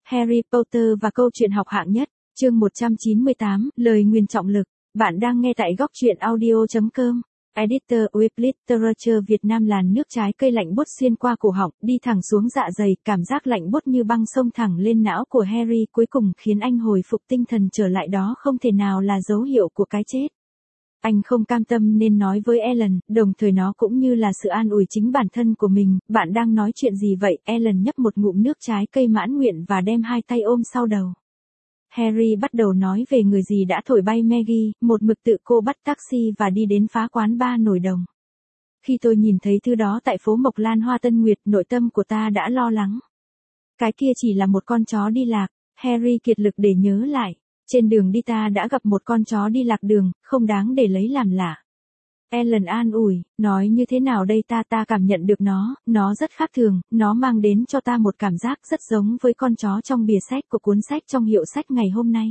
Harry Potter và câu chuyện học hạng nhất, chương 198, lời nguyền trọng lực. Bạn đang nghe tại góc truyện audio.com. Editor with Literature Việt Nam. Làn nước trái cây lạnh buốt xuyên qua cổ họng, đi thẳng xuống dạ dày, cảm giác lạnh buốt như băng xông thẳng lên não của Harry cuối cùng khiến anh hồi phục tinh thần trở lại. Đó không thể nào là dấu hiệu của cái chết. Anh không cam tâm nên nói với Ellen, đồng thời nó cũng như là sự an ủi chính bản thân của mình. Bạn đang nói chuyện gì vậy? Ellen nhấp một ngụm nước trái cây mãn nguyện và đem hai tay ôm sau đầu. Harry bắt đầu nói về người gì đã thổi bay Maggie, một mực tự cô bắt taxi và đi đến phá quán bar nổi đồng. Khi tôi nhìn thấy thứ đó tại phố Mộc Lan Hoa Tân Nguyệt, nội tâm của ta đã lo lắng. Cái kia chỉ là một con chó đi lạc. Harry kiệt lực để nhớ lại. Trên đường đi ta đã gặp một con chó đi lạc đường, không đáng để lấy làm lạ. Ellen an ủi, nói như thế nào đây, ta cảm nhận được nó rất khác thường, nó mang đến cho ta một cảm giác rất giống với con chó trong bìa sách của cuốn sách trong hiệu sách ngày hôm nay.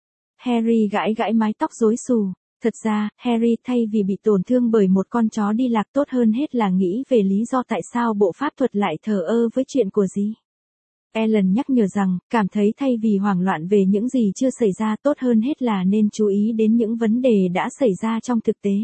Harry gãi gãi mái tóc rối xù. Thật ra, Harry thay vì bị tổn thương bởi một con chó đi lạc tốt hơn hết là nghĩ về lý do tại sao bộ pháp thuật lại thờ ơ với chuyện của dì. Ellen nhắc nhở rằng, cảm thấy thay vì hoảng loạn về những gì chưa xảy ra tốt hơn hết là nên chú ý đến những vấn đề đã xảy ra trong thực tế.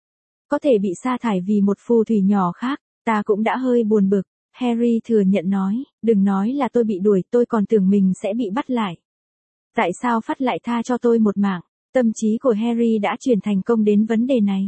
Có thể bị sa thải vì một phù thủy nhỏ khác, ta cũng đã hơi buồn bực. Harry thừa nhận nói, đừng nói là tôi bị đuổi, tôi còn tưởng mình sẽ bị bắt lại. Tại sao Phát lại tha cho tôi một mạng? Tâm trí của Harry đã chuyển thành công đến vấn đề này.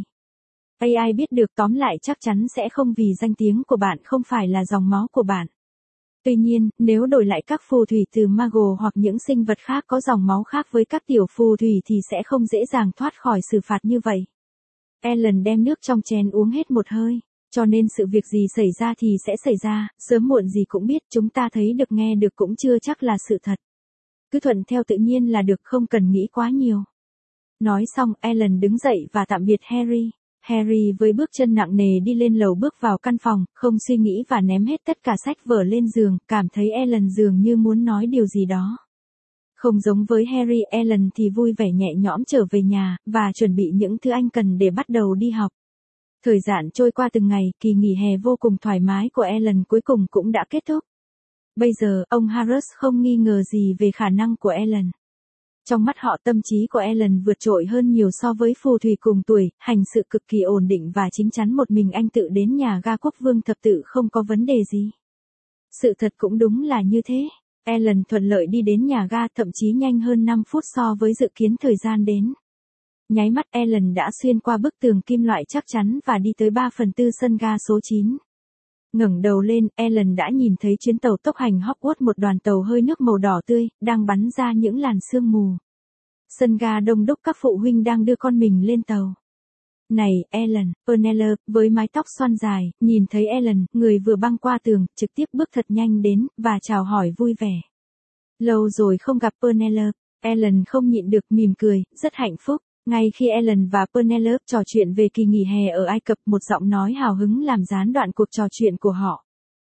AI biết được, tóm lại chắc chắn sẽ không, vì danh tiếng của bạn không phải là dòng máu của bạn. Tuy nhiên, nếu đổi lại các phù thủy từ Muggle hoặc những sinh vật khác có dòng máu khác với các tiểu phù thủy thì sẽ không dễ dàng thoát khỏi xử phạt như vậy. Ellen đem nước trong chén uống hết một hơi. Cho nên sự việc gì xảy ra thì sẽ xảy ra, sớm muộn gì cũng biết, chúng ta thấy được nghe được cũng chưa chắc là sự thật. Cứ thuận theo tự nhiên là được, không cần nghĩ quá nhiều. Nói xong, Ellen đứng dậy và tạm biệt Harry. Harry với bước chân nặng nề đi lên lầu, bước vào căn phòng, không suy nghĩ và ném hết tất cả sách vở lên giường, cảm thấy Ellen dường như muốn nói điều gì đó. Không giống với Harry, Ellen thì vui vẻ nhẹ nhõm trở về nhà, và chuẩn bị những thứ anh cần để bắt đầu đi học. Thời gian trôi qua từng ngày, kỳ nghỉ hè vô cùng thoải mái của Ellen cuối cùng cũng đã kết thúc. Bây giờ, ông Harris không nghi ngờ gì về khả năng của Ellen. Trong mắt họ, tâm trí của Ellen vượt trội hơn nhiều so với phù thủy cùng tuổi, hành sự cực kỳ ổn định và chín chắn. Một mình anh tự đến nhà ga Quốc Vương thập tự không có vấn đề gì. Sự thật cũng đúng là như thế. Ellen thuận lợi đi đến nhà ga, thậm chí nhanh hơn 5 phút so với dự kiến thời gian đến. Nháy mắt Ellen đã xuyên qua bức tường kim loại chắc chắn và đi tới 3/4 sân ga số 9. Ngẩng đầu lên, Ellen đã nhìn thấy chuyến tàu tốc hành Hogwarts, một đoàn tàu hơi nước màu đỏ tươi, đang bắn ra những làn sương mù. Sân ga đông đúc, các phụ huynh đang đưa con mình lên tàu. Này, Ellen, Penelope, với mái tóc xoăn dài, nhìn thấy Ellen, người vừa băng qua tường, trực tiếp bước thật nhanh đến, và chào hỏi vui vẻ. Lâu rồi không gặp Penelope. Ellen không nhịn được mỉm cười, rất hạnh phúc. Ngay khi Ellen và Penelope trò chuyện về kỳ nghỉ hè ở Ai Cập, một giọng nói hào hứng làm gián đoạn cuộc trò chuyện của họ.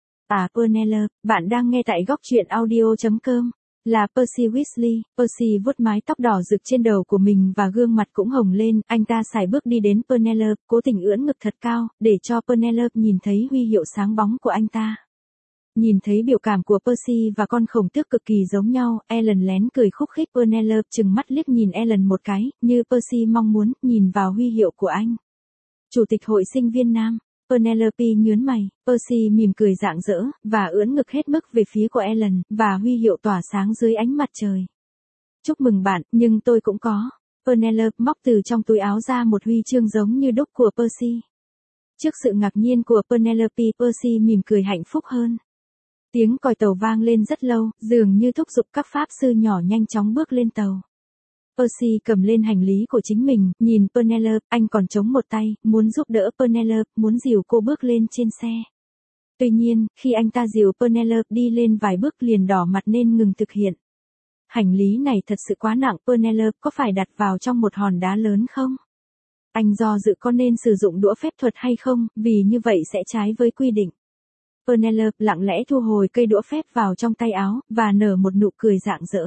À Penelope, bạn đang nghe tại góc truyện audio.com. Là Percy Weasley. Percy vuốt mái tóc đỏ rực trên đầu của mình và gương mặt cũng hồng lên, anh ta sải bước đi đến Penelope, cố tình ưỡn ngực thật cao, để cho Penelope nhìn thấy huy hiệu sáng bóng của anh ta. Nhìn thấy biểu cảm của Percy và con khổng tước cực kỳ giống nhau, Ellen lén cười khúc khích. Penelope chừng mắt liếc nhìn Ellen một cái, như Percy mong muốn, nhìn vào huy hiệu của anh. Chủ tịch hội sinh viên nam. Penelope nhướng mày, Percy mỉm cười rạng rỡ, và ưỡn ngực hết mức về phía của Ellen, và huy hiệu tỏa sáng dưới ánh mặt trời. Chúc mừng bạn, nhưng tôi cũng có. Penelope móc từ trong túi áo ra một huy chương giống như đúc của Percy. Trước sự ngạc nhiên của Penelope, Percy mỉm cười hạnh phúc hơn. Tiếng còi tàu vang lên rất lâu, dường như thúc giục các pháp sư nhỏ nhanh chóng bước lên tàu. Percy cầm lên hành lý của chính mình, nhìn Penelope, anh còn chống một tay, muốn giúp đỡ Penelope, muốn dìu cô bước lên trên xe. Tuy nhiên, khi anh ta dìu Penelope đi lên vài bước liền đỏ mặt nên ngừng thực hiện. Hành lý này thật sự quá nặng, Penelope, có phải đặt vào trong một hòn đá lớn không? Anh do dự có nên sử dụng đũa phép thuật hay không, vì như vậy sẽ trái với quy định. Penelope lặng lẽ thu hồi cây đũa phép vào trong tay áo, và nở một nụ cười rạng rỡ.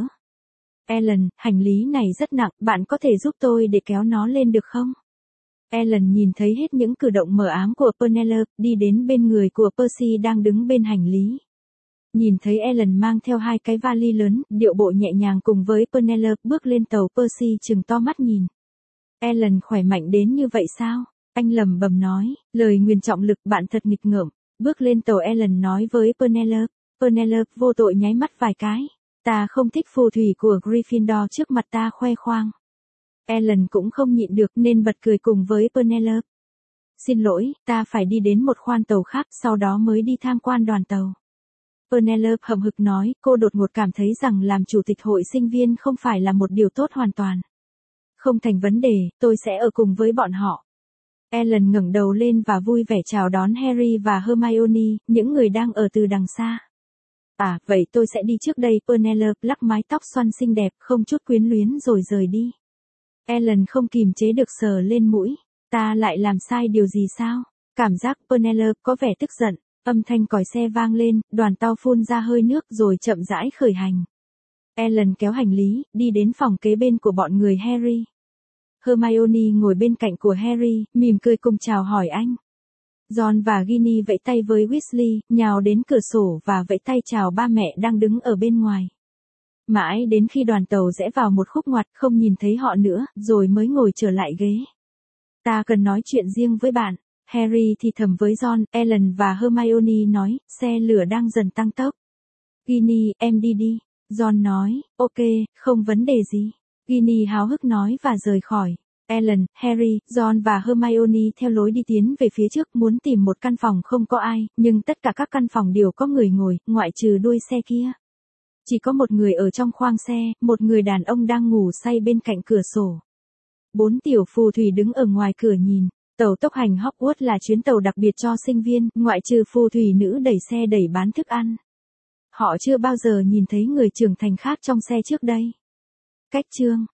Ellen, hành lý này rất nặng, bạn có thể giúp tôi để kéo nó lên được không? Ellen nhìn thấy hết những cử động mờ ám của Penelope, đi đến bên người của Percy đang đứng bên hành lý. Nhìn thấy Ellen mang theo 2 cái vali lớn, điệu bộ nhẹ nhàng cùng với Penelope bước lên tàu, Percy trừng to mắt nhìn. Ellen khỏe mạnh đến như vậy sao? Anh lẩm bẩm nói, lời nguyền trọng lực bạn thật nghịch ngợm. Bước lên tàu, Ellen nói với Penelope. Penelope vô tội nháy mắt vài cái. Ta không thích phù thủy của Gryffindor trước mặt ta khoe khoang. Ellen cũng không nhịn được nên bật cười cùng với Penelope. Xin lỗi, ta phải đi đến một khoang tàu khác, sau đó mới đi tham quan đoàn tàu. Penelope hậm hực nói, cô đột ngột cảm thấy rằng làm chủ tịch hội sinh viên không phải là một điều tốt hoàn toàn. Không thành vấn đề, tôi sẽ ở cùng với bọn họ. Ellen ngẩng đầu lên và vui vẻ chào đón Harry và Hermione, những người đang ở từ đằng xa. À, vậy tôi sẽ đi trước đây. Penelope lắc mái tóc xoăn xinh đẹp, không chút quyến luyến rồi rời đi. Ellen không kìm chế được sờ lên mũi. Ta lại làm sai điều gì sao? Cảm giác Penelope có vẻ tức giận. Âm thanh còi xe vang lên, đoàn tàu phun ra hơi nước rồi chậm rãi khởi hành. Ellen kéo hành lý, đi đến phòng kế bên của bọn người Harry. Hermione ngồi bên cạnh của Harry, mỉm cười cùng chào hỏi anh. Ron và Ginny vẫy tay với Weasley, nhào đến cửa sổ và vẫy tay chào ba mẹ đang đứng ở bên ngoài. Mãi đến khi đoàn tàu rẽ vào một khúc ngoặt không nhìn thấy họ nữa, rồi mới ngồi trở lại ghế. Ta cần nói chuyện riêng với bạn. Harry thì thầm với Ron. Ellen và Hermione nói, xe lửa đang dần tăng tốc. Ginny, em đi đi. Ron nói, ok, không vấn đề gì. Ginny háo hức nói và rời khỏi. Ellen, Harry, Ron và Hermione theo lối đi tiến về phía trước, muốn tìm một căn phòng không có ai, nhưng tất cả các căn phòng đều có người ngồi, ngoại trừ đuôi xe kia. Chỉ có một người ở trong khoang xe, một người đàn ông đang ngủ say bên cạnh cửa sổ. 4 tiểu phù thủy đứng ở ngoài cửa nhìn. Tàu tốc hành Hogwarts là chuyến tàu đặc biệt cho sinh viên, ngoại trừ phù thủy nữ đẩy xe đẩy bán thức ăn. Họ chưa bao giờ nhìn thấy người trưởng thành khác trong xe trước đây. Cách chương